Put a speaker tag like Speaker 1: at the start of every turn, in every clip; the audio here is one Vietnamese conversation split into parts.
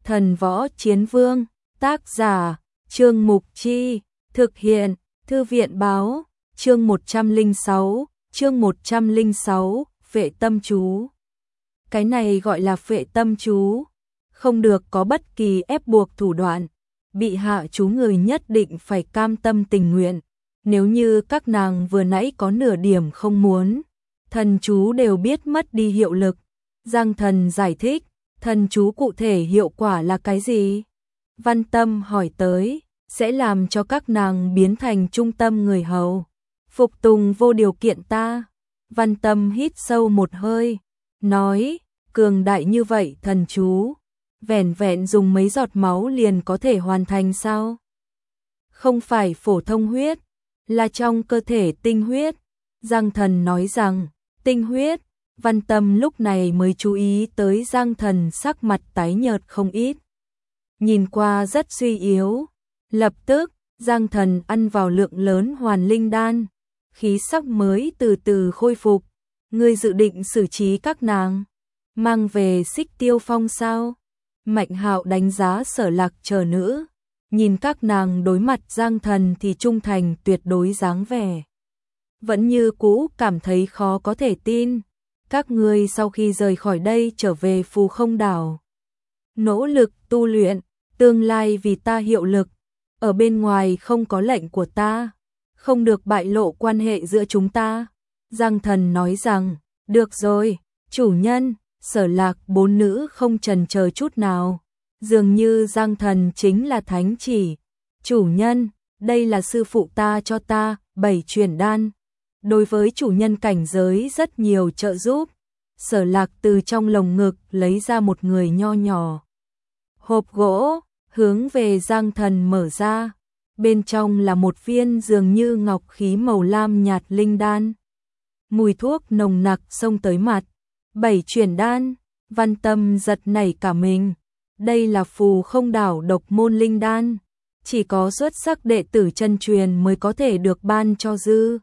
Speaker 1: Thần Võ Chiến Vương, tác giả, Trương Mục Chi, thực hiện, Thư viện báo, chương 106, phệ tâm chú. Cái này gọi là phệ tâm chú, không được có bất kỳ ép buộc thủ đoạn, bị hạ chú người nhất định phải cam tâm tình nguyện. Nếu như các nàng vừa nãy có nửa điểm không muốn, thần chú đều biết mất đi hiệu lực. Giang Thần giải thích, thần chú cụ thể hiệu quả là cái gì? Văn Tâm hỏi tới, sẽ làm cho các nàng biến thành trung tâm người hầu, phục tùng vô điều kiện ta. Văn Tâm hít sâu một hơi, nói, cường đại như vậy thần chú, vẻn vẹn dùng mấy giọt máu liền có thể hoàn thành sao? Không phải phổ thông huyết, là trong cơ thể tinh huyết. Giang Thần nói rằng, tinh huyết. Văn Tâm lúc này mới chú ý tới Giang Thần sắc mặt tái nhợt không ít, nhìn qua rất suy yếu. Lập tức, Giang Thần ăn vào lượng lớn hoàn linh đan, khí sắc mới từ từ khôi phục. Ngươi dự định xử trí các nàng, mang về Xích Tiêu Phong sao? Mạnh Hạo đánh giá Sở Lạc chờ nữ, nhìn các nàng đối mặt Giang Thần thì trung thành tuyệt đối dáng vẻ, vẫn như cũ cảm thấy khó có thể tin. Các ngươi sau khi rời khỏi đây trở về Phù Không Đảo, nỗ lực tu luyện, tương lai vì ta hiệu lực, ở bên ngoài không có lệnh của ta, không được bại lộ quan hệ giữa chúng ta. Giang Thần nói rằng, được rồi, chủ nhân. Sở Lạc bốn nữ không chần chờ chút nào, dường như Giang Thần chính là thánh chỉ. Chủ nhân, đây là sư phụ ta cho ta 7 truyền đan, đối với chủ nhân cảnh giới rất nhiều trợ giúp. Sở Lạc từ trong lồng ngực lấy ra một người nho nhỏ hộp gỗ, hướng về Giang Thần mở ra. Bên trong là một viên dường như ngọc khí màu lam nhạt linh đan, mùi thuốc nồng nặc xông tới mặt. 7 truyền đan. Văn Tâm giật nảy cả mình. Đây là Phù Không Đảo độc môn linh đan, chỉ có xuất sắc đệ tử chân truyền mới có thể được ban cho dư.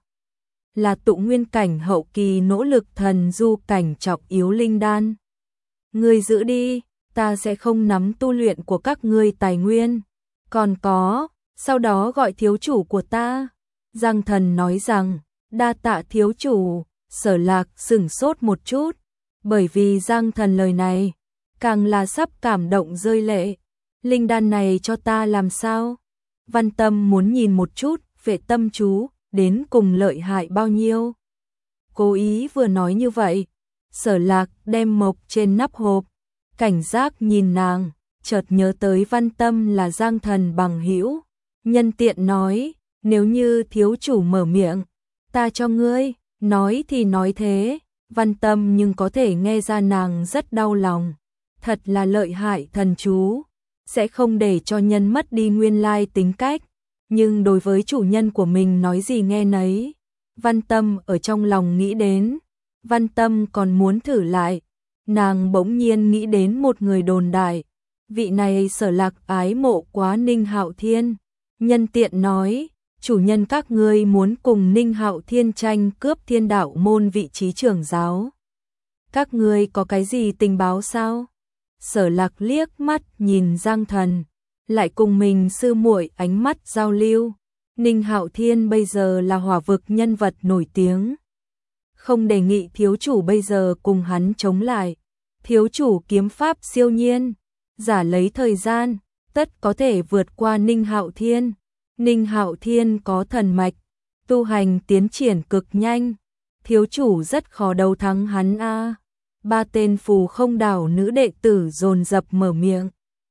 Speaker 1: Là tụ nguyên cảnh hậu kỳ nỗ lực thần du cảnh trọng yếu linh đan. Ngươi giữ đi, ta sẽ không nắm tu luyện của các ngươi tài nguyên. Còn có, sau đó gọi thiếu chủ của ta. Giang Thần nói rằng, đa tạ thiếu chủ. Sở Lạc sửng sốt một chút, bởi vì Giang Thần lời này, càng là sắp cảm động rơi lệ. Linh đan này cho ta làm sao? Văn Tâm muốn nhìn một chút, phệ tâm chú, đến cùng lợi hại bao nhiêu. Cố ý vừa nói như vậy, Sở Lạc đem mộc trên nắp hộp, cảnh giác nhìn nàng, chợt nhớ tới Văn Tâm là Giang Thần bằng hữu, nhân tiện nói, nếu như thiếu chủ mở miệng, ta cho ngươi. Nói thì nói thế, Văn Tâm nhưng có thể nghe ra nàng rất đau lòng. Thật là lợi hại thần chú, sẽ không để cho nhân mất đi nguyên lai tính cách, nhưng đối với chủ nhân của mình nói gì nghe nấy. Văn Tâm ở trong lòng nghĩ đến, Văn Tâm còn muốn thử lại, nàng bỗng nhiên nghĩ đến một người đồn đại, vị này Sở Lạc ái mộ quá Ninh Hạo Thiên. Nhân tiện nói, chủ nhân các ngươi muốn cùng Ninh Hạo Thiên tranh cướp Thiên Đạo môn vị trí trưởng giáo. Các ngươi có cái gì tình báo sao? Sở Lạc liếc mắt nhìn Giang Thần, lại cùng mình sư muội ánh mắt giao lưu. Ninh Hạo Thiên bây giờ là hỏa vực nhân vật nổi tiếng, không đề nghị thiếu chủ bây giờ cùng hắn chống lại. Thiếu chủ kiếm pháp siêu nhiên, giả lấy thời gian, tất có thể vượt qua Ninh Hạo Thiên. Ninh Hạo Thiên có thần mạch, tu hành tiến triển cực nhanh, thiếu chủ rất khó đấu thắng hắn a. Ba tên Phù Không Đảo nữ đệ tử dồn dập mở miệng,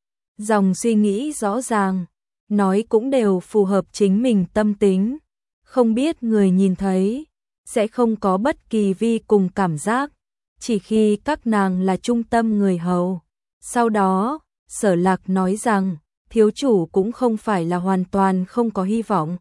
Speaker 1: dòng suy nghĩ rõ ràng, nói cũng đều phù hợp chính mình tâm tính, không biết người nhìn thấy, sẽ không có bất kỳ vi cùng cảm giác, chỉ khi các nàng là trung tâm người hầu. Sau đó, Sở Lạc nói rằng, thiếu chủ cũng không phải là hoàn toàn không có hy vọng.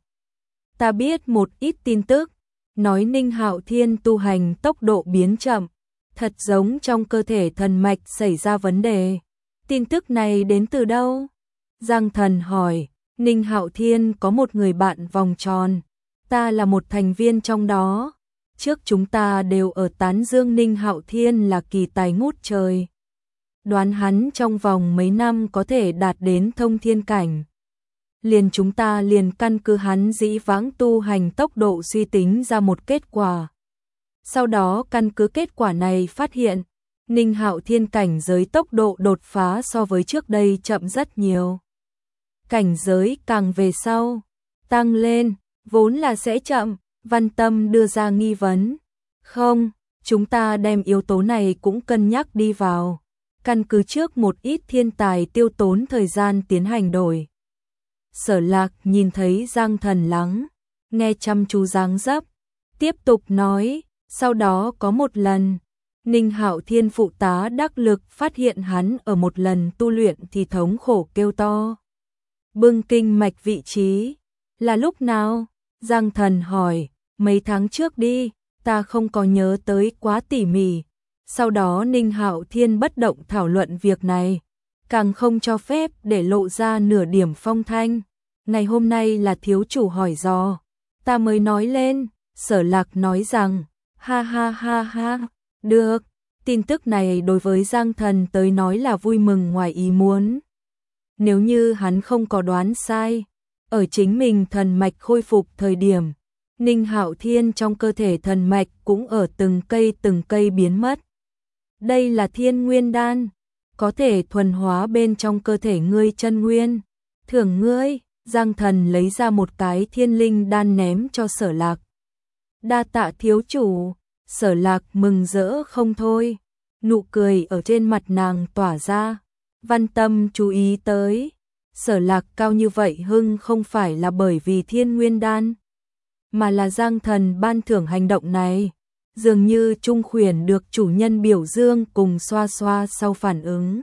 Speaker 1: Ta biết một ít tin tức, nói Ninh Hạo Thiên tu hành tốc độ biến chậm, thật giống trong cơ thể thần mạch xảy ra vấn đề. Tin tức này đến từ đâu? Giang Thần hỏi. Ninh Hạo Thiên có một người bạn vòng tròn, ta là một thành viên trong đó. Trước chúng ta đều ở tán dương Ninh Hạo Thiên là kỳ tài ngút trời. đoán hắn trong vòng mấy năm có thể đạt đến thông thiên cảnh. Liền chúng ta liền căn cứ hắn dĩ vãng tu hành tốc độ suy tính ra một kết quả. Sau đó căn cứ kết quả này phát hiện, Ninh Hạo Thiên cảnh giới tốc độ đột phá so với trước đây chậm rất nhiều. Cảnh giới càng về sau, tăng lên, vốn là sẽ chậm, Văn Tâm đưa ra nghi vấn. Không, chúng ta đem yếu tố này cũng cân nhắc đi vào. Căn cứ trước một ít thiên tài tiêu tốn thời gian tiến hành đổi. Sở Lạc nhìn thấy Giang Thần lắng, nghe chăm chú dáng dấp, tiếp tục nói, sau đó có một lần, Ninh Hạo Thiên phụ tá đắc lực phát hiện hắn ở một lần tu luyện thì thống khổ kêu to. Bưng kinh mạch vị trí, là lúc nào? Giang Thần hỏi, mấy tháng trước đi, ta không có nhớ tới quá tỉ mỉ. Sau đó Ninh Hạo Thiên bất động thảo luận việc này, càng không cho phép để lộ ra nửa điểm phong thanh. Ngày hôm nay là thiếu chủ hỏi dò, ta mới nói lên. Sở Lạc nói rằng, ha ha ha ha, được. Tin tức này đối với Giang Thần tới nói là vui mừng ngoài ý muốn. Nếu như hắn không có đoán sai, ở chính mình thần mạch khôi phục thời điểm, Ninh Hạo Thiên trong cơ thể thần mạch cũng ở từng cây biến mất. Đây là Thiên Nguyên Đan, có thể thuần hóa bên trong cơ thể ngươi chân nguyên. Thưởng ngươi. Giang Thần lấy ra một cái Thiên Linh Đan ném cho Sở Lạc. Đa tạ thiếu chủ. Sở Lạc mừng rỡ không thôi, nụ cười ở trên mặt nàng tỏa ra. Văn Tâm chú ý tới, Sở Lạc cao như vậy hưng không phải là bởi vì Thiên Nguyên Đan, mà là Giang Thần ban thưởng hành động này, dường như trung khuyển được chủ nhân biểu dương cùng xoa xoa sau phản ứng.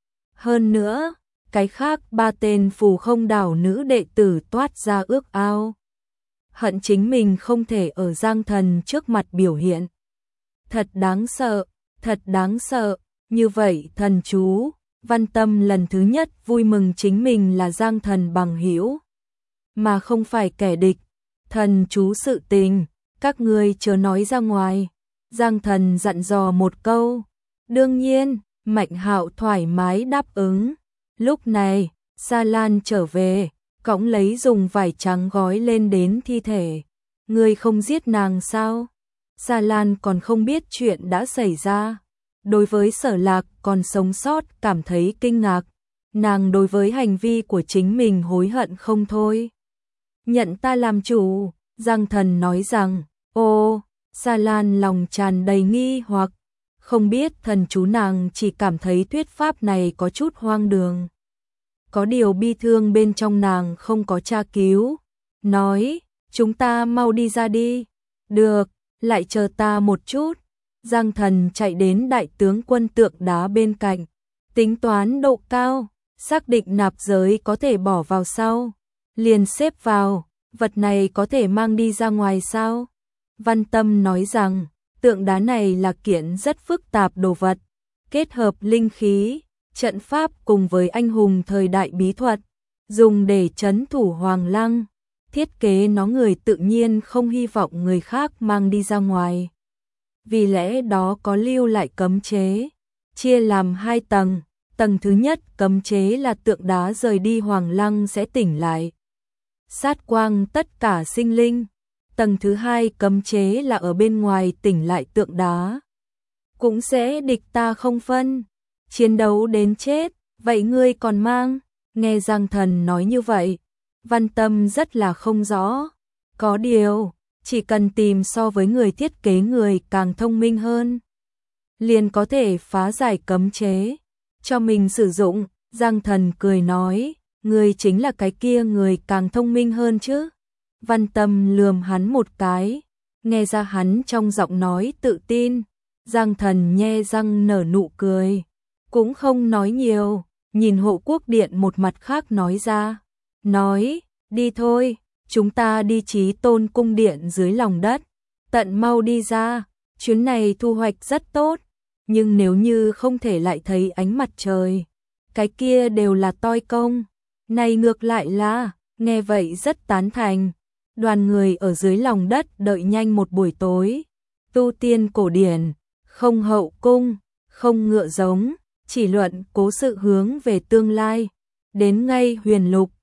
Speaker 1: Hơn nữa, cái khác 3 tên phù không đảo nữ đệ tử toát ra ước ao. Hận chính mình không thể ở Giang Thần trước mặt biểu hiện. Thật đáng sợ, thật đáng sợ, như vậy thần chú. Văn Tâm lần thứ nhất vui mừng chính mình là Giang Thần bằng hữu, mà không phải kẻ địch. Thần chú sự tình, các ngươi chớ nói ra ngoài. Giang Thần dặn dò một câu. Đương nhiên, Mạnh Hạo thoải mái đáp ứng. Lúc này, Sa Lan trở về, cõng lấy dùng vải trắng gói lên đến thi thể. Ngươi không giết nàng sao? Sa Lan còn không biết chuyện đã xảy ra. Đối với Sở Lạc còn sống sót cảm thấy kinh ngạc. Nàng đối với hành vi của chính mình hối hận không thôi. Nhận ta làm chủ, Giang Thần nói rằng, ô, Sa Lan lòng tràn đầy nghi hoặc, không biết thần chú nàng chỉ cảm thấy thuyết pháp này có chút hoang đường. Có điều bi thương bên trong nàng không có tra cứu, nói, chúng ta mau đi ra đi. Được, lại chờ ta một chút. Giang Thần chạy đến đại tướng quân tượng đá bên cạnh, tính toán độ cao, xác định nạp giới có thể bỏ vào sau, liền xếp vào, vật này có thể mang đi ra ngoài sao? Văn Tâm nói rằng, tượng đá này là kiện rất phức tạp đồ vật, kết hợp linh khí, trận pháp cùng với anh hùng thời đại bí thuật, dùng để trấn thủ Hoàng Lăng. Thiết kế nó người tự nhiên không hy vọng người khác mang đi ra ngoài. Vì lẽ đó có lưu lại cấm chế, chia làm 2 tầng. Tầng thứ nhất cấm chế là tượng đá rời đi Hoàng Lăng sẽ tỉnh lại, sát quang tất cả sinh linh. Tầng thứ 2 cấm chế là ở bên ngoài tỉnh lại tượng đá, cũng sẽ địch ta không phân, chiến đấu đến chết. Vậy ngươi còn mang? Nghe Giang Thần nói như vậy, Văn Tâm rất là không rõ. Có điều, chỉ cần tìm so với người thiết kế người càng thông minh hơn, liền có thể phá giải cấm chế cho mình sử dụng. Giang Thần cười nói, người chính là cái kia người càng thông minh hơn chứ. Văn Tâm lườm hắn một cái, nghe ra hắn trong giọng nói tự tin. Giang Thần nhe răng nở nụ cười, cũng không nói nhiều, nhìn Hộ Quốc Điện một mặt khác nói ra, nói, đi thôi, chúng ta đi Chí Tôn cung điện dưới lòng đất, tận mau đi ra, chuyến này thu hoạch rất tốt, nhưng nếu như không thể lại thấy ánh mặt trời, cái kia đều là toi công. Này ngược lại là, nghe vậy rất tán thành. Đoàn người ở dưới lòng đất đợi nhanh một buổi tối, tu tiên cổ điển, không hậu cung, không ngựa giống, chỉ luận cố sự hướng về tương lai. Đến ngay huyền lục,